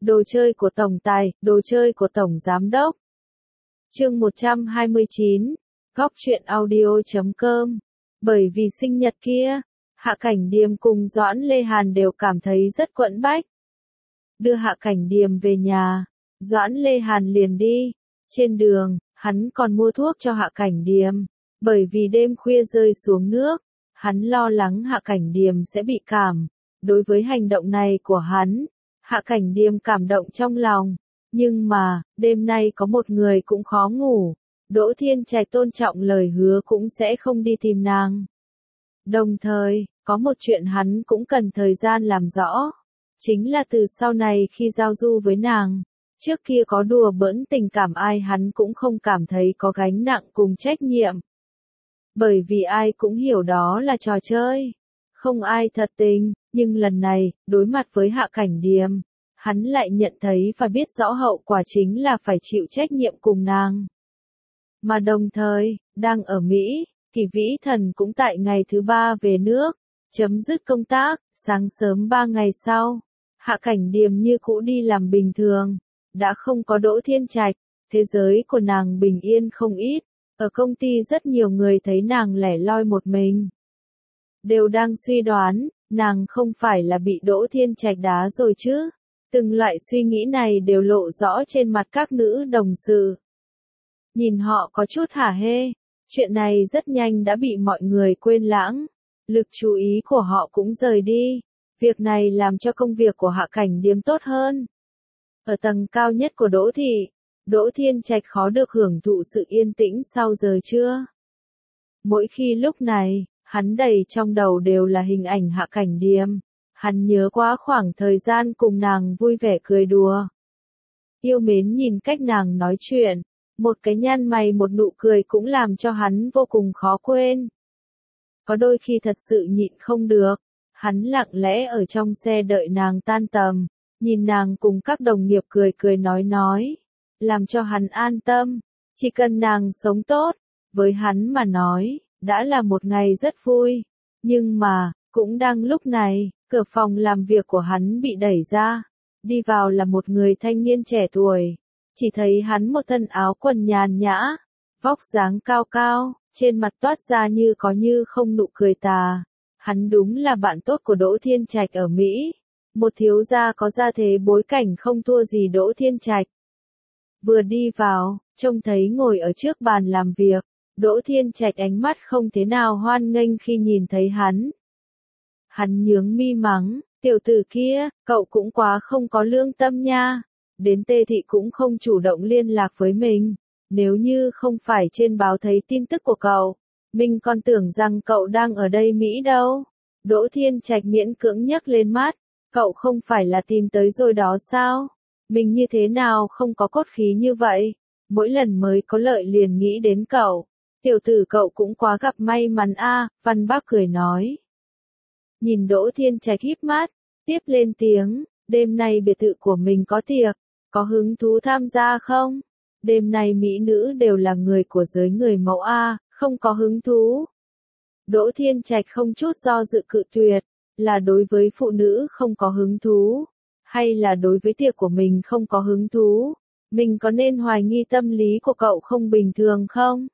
Đồ chơi của tổng tài, đồ chơi của tổng giám đốc. Chương 129, Góc truyện audio.com. Bởi vì sinh nhật kia, Hạ Cảnh Điềm cùng Doãn Lê Hàn đều cảm thấy rất quẫn bách. Đưa Hạ Cảnh Điềm về nhà, Doãn Lê Hàn liền đi. Trên đường, hắn còn mua thuốc cho Hạ Cảnh Điềm, bởi vì đêm khuya rơi xuống nước, hắn lo lắng Hạ Cảnh Điềm sẽ bị cảm. Đối với hành động này của hắn, Hạ Cảnh Điềm cảm động trong lòng. Nhưng mà, đêm nay có một người cũng khó ngủ. Đỗ Thiên Trạch tôn trọng lời hứa cũng sẽ không đi tìm nàng. Đồng thời, có một chuyện hắn cũng cần thời gian làm rõ. Chính là từ sau này khi giao du với nàng, trước kia có đùa bỡn tình cảm ai hắn cũng không cảm thấy có gánh nặng cùng trách nhiệm. Bởi vì ai cũng hiểu đó là trò chơi. Không ai thật tình, nhưng lần này, đối mặt với Hạ Cảnh Điềm, hắn lại nhận thấy và biết rõ hậu quả chính là phải chịu trách nhiệm cùng nàng. Mà đồng thời, đang ở Mỹ, Kỳ Vĩ Thần cũng tại ngày thứ 3 về nước, chấm dứt công tác, sáng sớm 3 ngày sau, Hạ Cảnh Điềm như cũ đi làm bình thường, đã không có Đỗ Thiên Trạch, thế giới của nàng bình yên không ít, ở công ty rất nhiều người thấy nàng lẻ loi một mình. Đều đang suy đoán, nàng không phải là bị Đỗ Thiên Trạch đá rồi chứ. Từng loại suy nghĩ này đều lộ rõ trên mặt các nữ đồng sự. Nhìn họ có chút hả hê, chuyện này rất nhanh đã bị mọi người quên lãng. Lực chú ý của họ cũng rời đi. Việc này làm cho công việc của Hạ Cảnh Điềm tốt hơn. Ở tầng cao nhất của Đỗ thị, Đỗ Thiên Trạch khó được hưởng thụ sự yên tĩnh sau giờ trưa. Mỗi khi lúc này, hắn đầy trong đầu đều là hình ảnh Hạ Cảnh Điềm. Hắn nhớ quá khoảng thời gian cùng nàng vui vẻ cười đùa. Yêu mến nhìn cách nàng nói chuyện, một cái nhăn mày một nụ cười cũng làm cho hắn vô cùng khó quên. Có đôi khi thật sự nhịn không được, hắn lặng lẽ ở trong xe đợi nàng tan tầm, nhìn nàng cùng các đồng nghiệp cười cười nói, làm cho hắn an tâm, chỉ cần nàng sống tốt, với hắn mà nói, đã là một ngày rất vui. Nhưng mà, cũng đang lúc này, cửa phòng làm việc của hắn bị đẩy ra, đi vào là một người thanh niên trẻ tuổi, chỉ thấy hắn một thân áo quần nhàn nhã, vóc dáng cao cao, trên mặt toát ra như có như không nụ cười tà. Hắn đúng là bạn tốt của Đỗ Thiên Trạch ở Mỹ, một thiếu gia có gia thế bối cảnh không thua gì Đỗ Thiên Trạch. Vừa đi vào, trông thấy ngồi ở trước bàn làm việc, Đỗ Thiên Trạch ánh mắt không thế nào hoan nghênh khi nhìn thấy hắn. Hắn nhướng mi mắng, tiểu tử kia, cậu cũng quá không có lương tâm nha. Đến Tê Thị cũng không chủ động liên lạc với mình. Nếu như không phải trên báo thấy tin tức của cậu, mình còn tưởng rằng cậu đang ở đây Mỹ đâu. Đỗ Thiên Trạch miễn cưỡng nhấc lên mắt, cậu không phải là tìm tới rồi đó sao? Mình như thế nào không có cốt khí như vậy? Mỗi lần mới có lợi liền nghĩ đến cậu. Tiểu tử cậu cũng quá gặp may mắn a, Văn Bác cười nói. Nhìn Đỗ Thiên Trạch híp mắt, tiếp lên tiếng, đêm nay biệt thự của mình có tiệc, có hứng thú tham gia không? Đêm nay mỹ nữ đều là người của giới người mẫu a, không có hứng thú. Đỗ Thiên Trạch không chút do dự cự tuyệt, là đối với phụ nữ không có hứng thú, hay là đối với tiệc của mình không có hứng thú? Mình có nên hoài nghi tâm lý của cậu không bình thường không?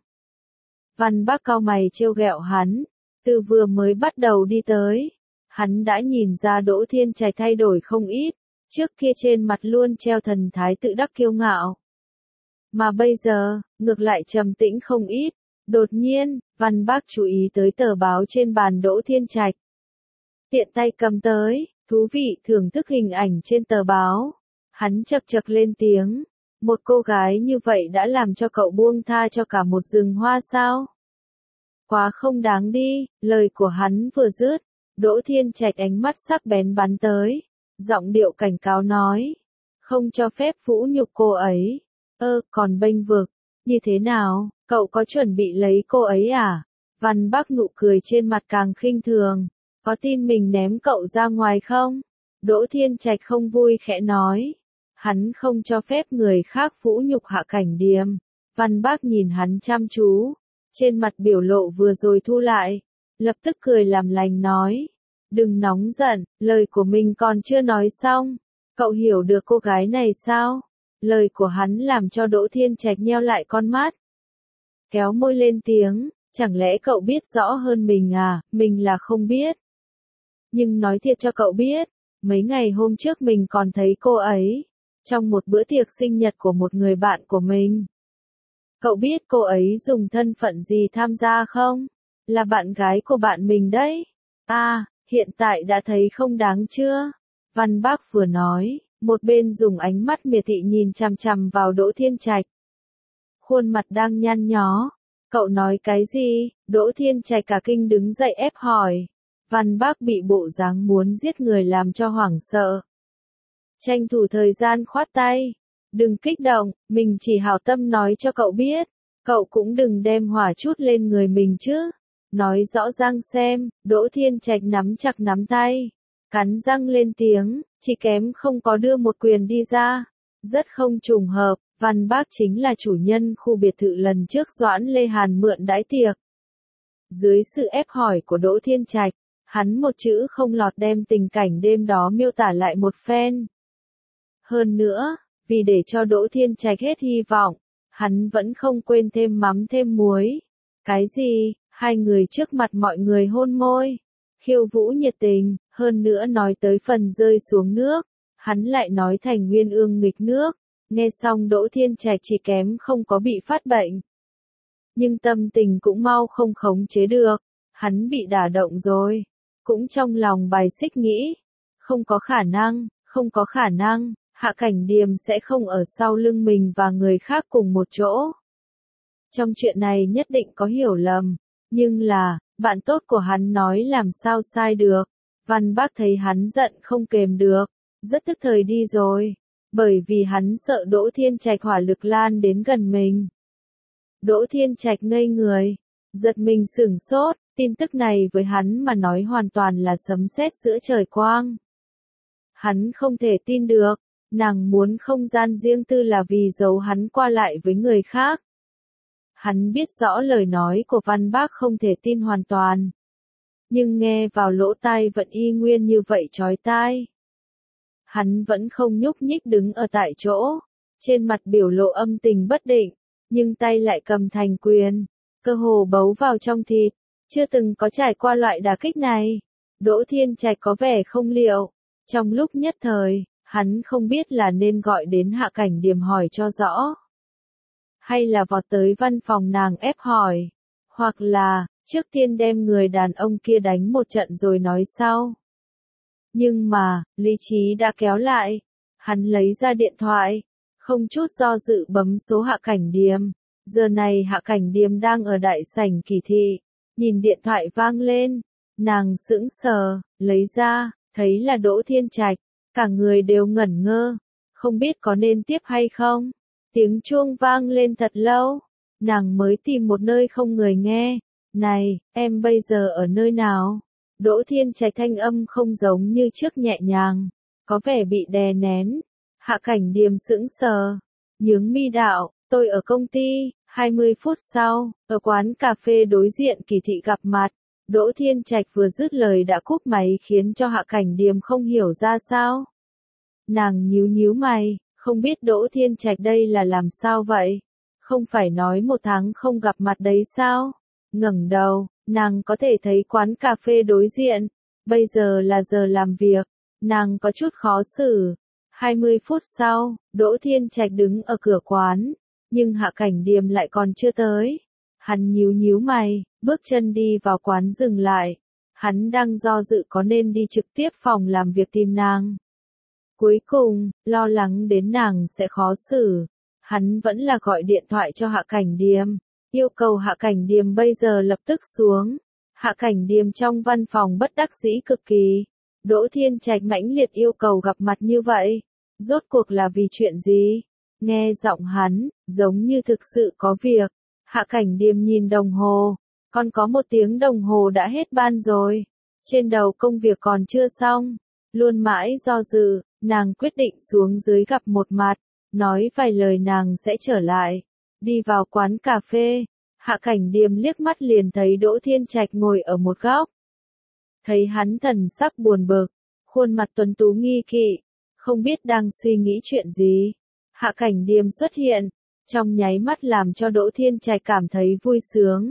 Văn Bác cau mày trêu ghẹo hắn, từ vừa mới bắt đầu đi tới. Hắn đã nhìn ra Đỗ Thiên Trạch thay đổi không ít, trước kia trên mặt luôn treo thần thái tự đắc kiêu ngạo. Mà bây giờ, ngược lại trầm tĩnh không ít. Đột nhiên, Văn Bác chú ý tới tờ báo trên bàn Đỗ Thiên Trạch. Tiện tay cầm tới, thú vị thưởng thức hình ảnh trên tờ báo. Hắn chậc chậc lên tiếng, một cô gái như vậy đã làm cho cậu buông tha cho cả một rừng hoa sao? Quá không đáng đi, lời của hắn vừa dứt. Đỗ Thiên Trạch ánh mắt sắc bén bắn tới, giọng điệu cảnh cáo nói, không cho phép vũ nhục cô ấy. Còn bênh vực, như thế nào, cậu có chuẩn bị lấy cô ấy à? Văn Bác nụ cười trên mặt càng khinh thường, có tin mình ném cậu ra ngoài không? Đỗ Thiên Trạch không vui khẽ nói, hắn không cho phép người khác vũ nhục Hạ Cảnh Điềm. Văn Bác nhìn hắn chăm chú, trên mặt biểu lộ vừa rồi thu lại, lập tức cười làm lành nói, đừng nóng giận, lời của mình còn chưa nói xong. Cậu hiểu được cô gái này sao? Lời của hắn làm cho Đỗ Thiên Trạch nheo lại con mắt. Kéo môi lên tiếng, chẳng lẽ cậu biết rõ hơn mình à, mình là không biết. Nhưng nói thiệt cho cậu biết, mấy ngày hôm trước mình còn thấy cô ấy, trong một bữa tiệc sinh nhật của một người bạn của mình. Cậu biết cô ấy dùng thân phận gì tham gia không? Là bạn gái của bạn mình đấy. À, hiện tại đã thấy không đáng chưa? Văn Bác vừa nói, một bên dùng ánh mắt miệt thị nhìn chằm chằm vào Đỗ Thiên Trạch. Khuôn mặt đang nhăn nhó. Cậu nói cái gì? Đỗ Thiên Trạch cả kinh đứng dậy ép hỏi. Văn Bác bị bộ dáng muốn giết người làm cho hoảng sợ. Tranh thủ thời gian khoát tay. Đừng kích động, mình chỉ hảo tâm nói cho cậu biết. Cậu cũng đừng đem hỏa chút lên người mình chứ. Nói rõ ràng xem, Đỗ Thiên Trạch nắm chặt nắm tay. Cắn răng lên tiếng, chỉ kém không có đưa một quyền đi ra. Rất không trùng hợp, Văn Bác chính là chủ nhân khu biệt thự lần trước Doãn Lê Hàn mượn đãi tiệc. Dưới sự ép hỏi của Đỗ Thiên Trạch, hắn một chữ không lọt đem tình cảnh đêm đó miêu tả lại một phen. Hơn nữa, vì để cho Đỗ Thiên Trạch hết hy vọng, hắn vẫn không quên thêm mắm thêm muối. Cái gì? Hai người trước mặt mọi người hôn môi, khiêu vũ nhiệt tình, hơn nữa nói tới phần rơi xuống nước, hắn lại nói thành uyên ương nghịch nước. Nghe xong Đỗ Thiên Trạch chỉ kém không có bị phát bệnh. Nhưng tâm tình cũng mau không khống chế được, hắn bị đả động rồi. Cũng trong lòng bài xích nghĩ, không có khả năng, Hạ Cảnh Điềm sẽ không ở sau lưng mình và người khác cùng một chỗ. Trong chuyện này nhất định có hiểu lầm, nhưng là, bạn tốt của hắn nói làm sao sai được. Văn Bác thấy hắn giận không kềm được, rất tức thời đi rồi, bởi vì hắn sợ Đỗ Thiên Trạch hỏa lực lan đến gần mình. Đỗ Thiên Trạch ngây người, giật mình sửng sốt, tin tức này với hắn mà nói hoàn toàn là sấm sét giữa trời quang. Hắn không thể tin được, nàng muốn không gian riêng tư là vì giấu hắn qua lại với người khác. Hắn biết rõ lời nói của Văn Bác không thể tin hoàn toàn. Nhưng nghe vào lỗ tai vẫn y nguyên như vậy chói tai. Hắn vẫn không nhúc nhích đứng ở tại chỗ, trên mặt biểu lộ âm tình bất định, nhưng tay lại cầm thành quyền, cơ hồ bấu vào trong thịt, chưa từng có trải qua loại đả kích này. Đỗ Thiên Trạch có vẻ không liệu, trong lúc nhất thời, hắn không biết là nên gọi đến Hạ Cảnh Điềm hỏi cho rõ, hay là vọt tới văn phòng nàng ép hỏi, hoặc là, trước tiên đem người đàn ông kia đánh một trận rồi nói sau. Nhưng mà, lý trí đã kéo lại, hắn lấy ra điện thoại, không chút do dự bấm số Hạ Cảnh Điềm. Giờ này Hạ Cảnh Điềm đang ở đại sảnh kỳ thị, nhìn điện thoại vang lên, nàng sững sờ, lấy ra, thấy là Đỗ Thiên Trạch, cả người đều ngẩn ngơ, không biết có nên tiếp hay không. Tiếng chuông vang lên thật lâu, nàng mới tìm một nơi không người nghe. Này, em bây giờ ở nơi nào? Đỗ Thiên Trạch thanh âm không giống như trước nhẹ nhàng, có vẻ bị đè nén. Hạ Cảnh Điềm sững sờ, nhướng mi đạo, tôi ở công ty. 20 phút sau, ở quán cà phê đối diện kỳ thị gặp mặt. Đỗ Thiên Trạch vừa dứt lời đã cúp máy khiến cho Hạ Cảnh Điềm không hiểu ra sao. Nàng nhíu nhíu mày, không biết Đỗ Thiên Trạch đây là làm sao vậy? Không phải nói 1 tháng không gặp mặt đấy sao? Ngẩng đầu, nàng có thể thấy quán cà phê đối diện. Bây giờ là giờ làm việc, nàng có chút khó xử. 20 phút sau, Đỗ Thiên Trạch đứng ở cửa quán, nhưng Hạ Cảnh Điềm lại còn chưa tới. Hắn nhíu nhíu mày, bước chân đi vào quán dừng lại. Hắn đang do dự có nên đi trực tiếp phòng làm việc tìm nàng. Cuối cùng, lo lắng đến nàng sẽ khó xử, hắn vẫn là gọi điện thoại cho Hạ Cảnh Điềm, yêu cầu Hạ Cảnh Điềm bây giờ lập tức xuống. Hạ Cảnh Điềm trong văn phòng bất đắc dĩ cực kỳ. Đỗ Thiên Trạch mãnh liệt yêu cầu gặp mặt như vậy, rốt cuộc là vì chuyện gì? Nghe giọng hắn, giống như thực sự có việc. Hạ Cảnh Điềm nhìn đồng hồ, còn có 1 tiếng đồng hồ đã hết ban rồi. Trên đầu công việc còn chưa xong, luôn mãi do dự, nàng quyết định xuống dưới gặp một mặt, nói vài lời nàng sẽ trở lại. Đi vào quán cà phê, Hạ Cảnh Điềm liếc mắt liền thấy Đỗ Thiên Trạch ngồi ở một góc. Thấy hắn thần sắc buồn bực, khuôn mặt tuấn tú nghi kỵ, không biết đang suy nghĩ chuyện gì. Hạ Cảnh Điềm xuất hiện, trong nháy mắt làm cho Đỗ Thiên Trạch cảm thấy vui sướng.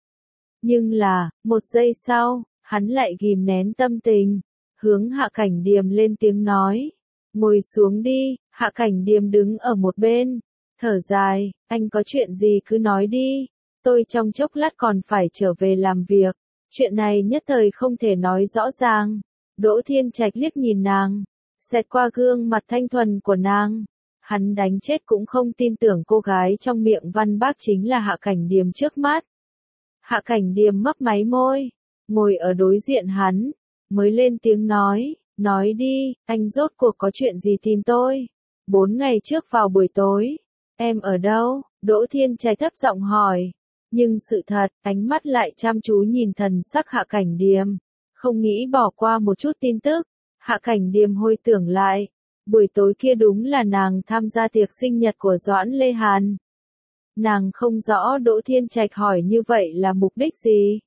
Nhưng là, một giây sau, hắn lại ghim nén tâm tình, hướng Hạ Cảnh Điềm lên tiếng nói. Ngồi xuống đi, Hạ Cảnh Điềm đứng ở một bên, thở dài, anh có chuyện gì cứ nói đi, tôi trong chốc lát còn phải trở về làm việc, chuyện này nhất thời không thể nói rõ ràng. Đỗ Thiên Trạch liếc nhìn nàng, xẹt qua gương mặt thanh thuần của nàng. Hắn đánh chết cũng không tin tưởng cô gái trong miệng Văn Bác chính là Hạ Cảnh Điềm trước mắt. Hạ Cảnh Điềm mấp máy môi, ngồi ở đối diện hắn, mới lên tiếng nói đi, anh rốt cuộc có chuyện gì tìm tôi? 4 ngày trước vào buổi tối, em ở đâu? Đỗ Thiên Trạch thấp giọng hỏi, nhưng sự thật, ánh mắt lại chăm chú nhìn thần sắc Hạ Cảnh Điềm, không nghĩ bỏ qua một chút tin tức. Hạ Cảnh Điềm hồi tưởng lại, buổi tối kia đúng là nàng tham gia tiệc sinh nhật của Doãn Lê Hàn. Nàng không rõ Đỗ Thiên Trạch hỏi như vậy là mục đích gì.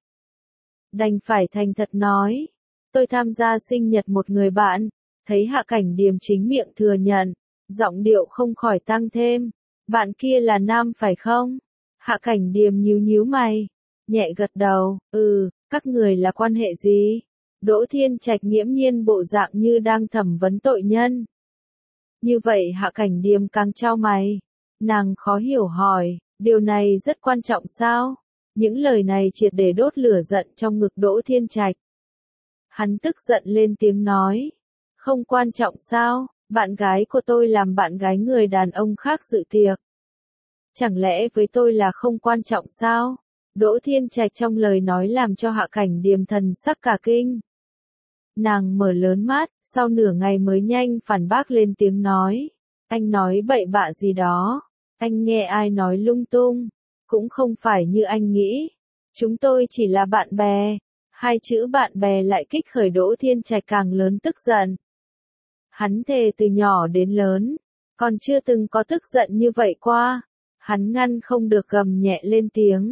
Đành phải thành thật nói, tôi tham gia sinh nhật một người bạn, thấy Hạ Cảnh Điềm chính miệng thừa nhận, giọng điệu không khỏi tăng thêm, bạn kia là nam phải không? Hạ Cảnh Điềm nhíu mày, nhẹ gật đầu, các người là quan hệ gì? Đỗ Thiên Trạch nghiễm nhiên bộ dạng như đang thẩm vấn tội nhân. Như vậy Hạ Cảnh Điềm càng chau mày, nàng khó hiểu hỏi, điều này rất quan trọng sao? Những lời này triệt để đốt lửa giận trong ngực Đỗ Thiên Trạch. Hắn tức giận lên tiếng nói, không quan trọng sao, bạn gái của tôi làm bạn gái người đàn ông khác dự tiệc. Chẳng lẽ với tôi là không quan trọng sao? Đỗ Thiên Trạch trong lời nói làm cho Hạ Cảnh Điềm thần sắc cả kinh. Nàng mở lớn mắt, sau nửa ngày mới nhanh phản bác lên tiếng nói, anh nói bậy bạ gì đó, anh nghe ai nói lung tung, cũng không phải như anh nghĩ, chúng tôi chỉ là bạn bè. Hai chữ bạn bè lại kích khởi Đỗ Thiên Trạch càng lớn tức giận. Hắn thề từ nhỏ đến lớn, còn chưa từng có tức giận như vậy qua. Hắn ngăn không được gầm nhẹ lên tiếng.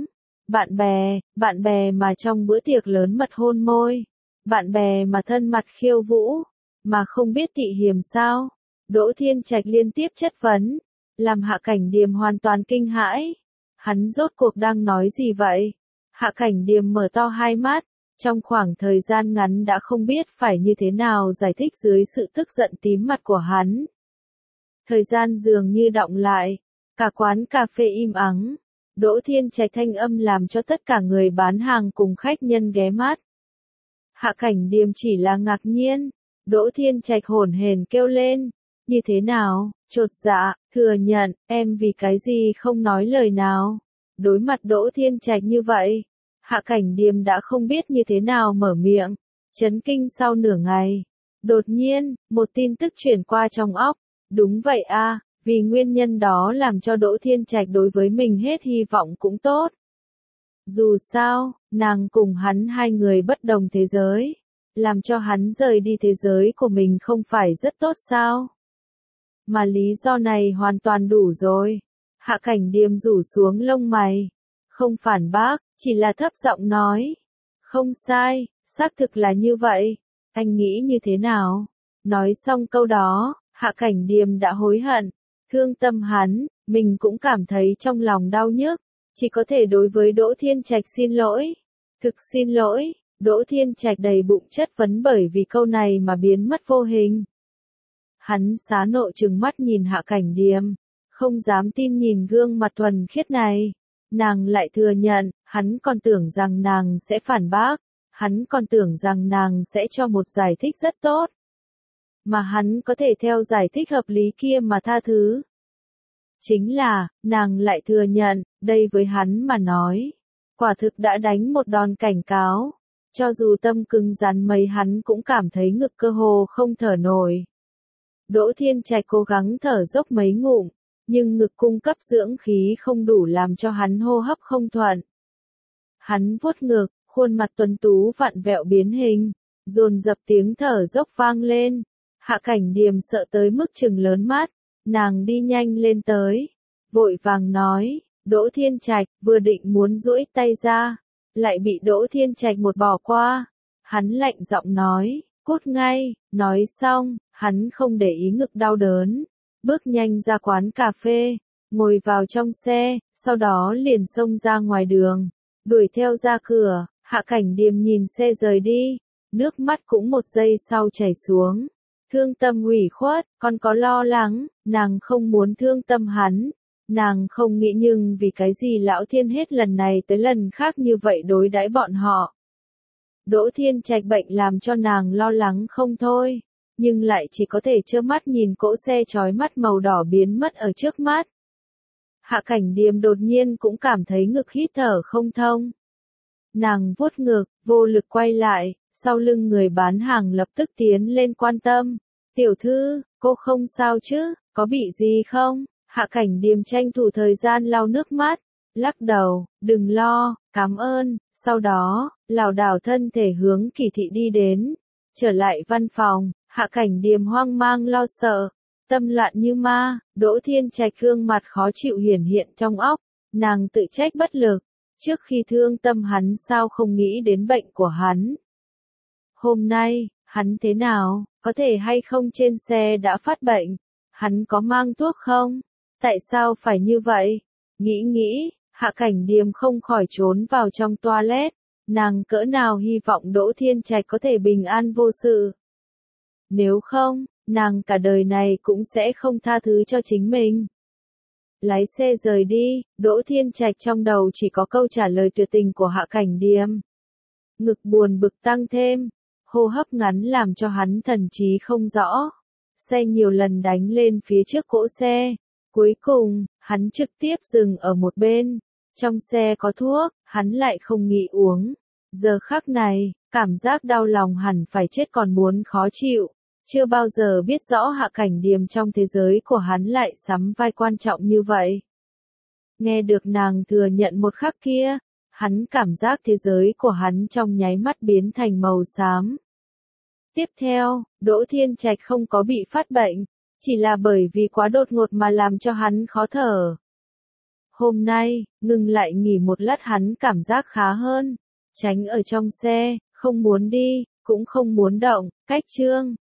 Bạn bè mà trong bữa tiệc lớn mật hôn môi. Bạn bè mà thân mật khiêu vũ, mà không biết tị hiềm sao. Đỗ Thiên Trạch liên tiếp chất vấn, làm Hạ Cảnh Điềm hoàn toàn kinh hãi. Hắn rốt cuộc đang nói gì vậy? Hạ Cảnh Điềm mở to hai mắt. Trong khoảng thời gian ngắn đã không biết phải như thế nào giải thích dưới sự tức giận tím mặt của hắn. Thời gian dường như đọng lại, cả quán cà phê im ắng. Đỗ Thiên Trạch thanh âm làm cho tất cả người bán hàng cùng khách nhân ghé mắt. Hạ Cảnh Điềm chỉ là ngạc nhiên. Đỗ Thiên Trạch hổn hển kêu lên, như thế nào? Chột dạ, thừa nhận, em vì cái gì không nói lời nào? Đối mặt Đỗ Thiên Trạch như vậy, Hạ Cảnh Điềm đã không biết như thế nào mở miệng, chấn kinh sau nửa ngày. Đột nhiên, một tin tức chuyển qua trong óc, đúng vậy a, vì nguyên nhân đó làm cho Đỗ Thiên Trạch đối với mình hết hy vọng cũng tốt. Dù sao, nàng cùng hắn hai người bất đồng thế giới, làm cho hắn rời đi thế giới của mình không phải rất tốt sao? Mà lý do này hoàn toàn đủ rồi. Hạ Cảnh Điềm rủ xuống lông mày, không phản bác, chỉ là thấp giọng nói. Không sai, xác thực là như vậy. Anh nghĩ như thế nào? Nói xong câu đó, Hạ Cảnh Điềm đã hối hận, thương tâm hắn, mình cũng cảm thấy trong lòng đau nhức, chỉ có thể đối với Đỗ Thiên Trạch xin lỗi. Thực xin lỗi, Đỗ Thiên Trạch đầy bụng chất vấn bởi vì câu này mà biến mất vô hình. Hắn xá nộ trừng mắt nhìn Hạ Cảnh Điềm, không dám tin nhìn gương mặt thuần khiết này. Nàng lại thừa nhận, hắn còn tưởng rằng nàng sẽ phản bác, hắn còn tưởng rằng nàng sẽ cho một giải thích rất tốt. Mà hắn có thể theo giải thích hợp lý kia mà tha thứ. Chính là, nàng lại thừa nhận, đây với hắn mà nói, quả thực đã đánh một đòn cảnh cáo. Cho dù tâm cứng rắn mấy hắn cũng cảm thấy ngực cơ hồ không thở nổi. Đỗ Thiên Trạch cố gắng thở dốc mấy ngụm, nhưng ngực cung cấp dưỡng khí không đủ làm cho hắn hô hấp không thuận. Hắn vuốt ngực, khuôn mặt tuấn tú vặn vẹo biến hình, dồn dập tiếng thở dốc vang lên. Hạ Cảnh Điềm sợ tới mức trừng lớn mắt, nàng đi nhanh lên tới, vội vàng nói, Đỗ Thiên Trạch, vừa định muốn duỗi tay ra, lại bị Đỗ Thiên Trạch một bỏ qua. Hắn lạnh giọng nói, cút ngay, nói xong, Hắn không để ý ngực đau đớn, bước nhanh ra quán cà phê, ngồi vào trong xe, sau đó liền xông ra ngoài đường, đuổi theo ra cửa. Hạ Cảnh Điềm nhìn xe rời đi, nước mắt cũng một giây sau chảy xuống. Thương Tâm ủy khuất, còn có lo lắng, nàng không muốn thương tâm hắn. Nàng không nghĩ nhưng vì cái gì Lão Thiên hết lần này tới lần khác như vậy đối đãi bọn họ. Đỗ Thiên Trạch bệnh làm cho nàng lo lắng không thôi, nhưng lại chỉ có thể trơ mắt nhìn cỗ xe chói mắt màu đỏ biến mất ở trước mắt. Hạ Cảnh Điềm đột nhiên cũng cảm thấy ngực hít thở không thông. Nàng vuốt ngực, vô lực quay lại, sau lưng người bán hàng lập tức tiến lên quan tâm. Tiểu thư, cô không sao chứ, có bị gì không? Hạ Cảnh Điềm tranh thủ thời gian lau nước mắt, lắc đầu, đừng lo, cảm ơn. Sau đó, lảo đảo thân thể hướng Kỳ thị đi đến. Trở lại văn phòng, Hạ Cảnh Điềm hoang mang lo sợ, tâm loạn như ma. Đỗ Thiên Trạch gương mặt khó chịu hiển hiện trong óc, nàng tự trách bất lực. Trước khi thương tâm hắn sao không nghĩ đến bệnh của hắn. Hôm nay, hắn thế nào, có thể hay không trên xe đã phát bệnh? Hắn có mang thuốc không? Tại sao phải như vậy? Nghĩ, Hạ Cảnh Điềm không khỏi trốn vào trong toilet. Nàng cỡ nào hy vọng Đỗ Thiên Trạch có thể bình an vô sự. Nếu không, nàng cả đời này cũng sẽ không tha thứ cho chính mình. Lái xe rời đi, Đỗ Thiên Trạch trong đầu chỉ có câu trả lời tuyệt tình của Hạ Cảnh Điềm. Ngực buồn bực tăng thêm, hô hấp ngắn làm cho hắn thần trí không rõ. Xe nhiều lần đánh lên phía trước cỗ xe. Cuối cùng, hắn trực tiếp dừng ở một bên. Trong xe có thuốc, hắn lại không nghĩ uống. Giờ khắc này, cảm giác đau lòng hẳn phải chết còn muốn khó chịu. Chưa bao giờ biết rõ Hạ Cảnh Điềm trong thế giới của hắn lại sắm vai quan trọng như vậy. Nghe được nàng thừa nhận một khắc kia, hắn cảm giác thế giới của hắn trong nháy mắt biến thành màu xám. Tiếp theo, Đỗ Thiên Trạch không có bị phát bệnh, chỉ là bởi vì quá đột ngột mà làm cho hắn khó thở. Hôm nay, ngừng lại nghỉ một lát hắn cảm giác khá hơn, tránh ở trong xe, không muốn đi, cũng không muốn động. Cách chương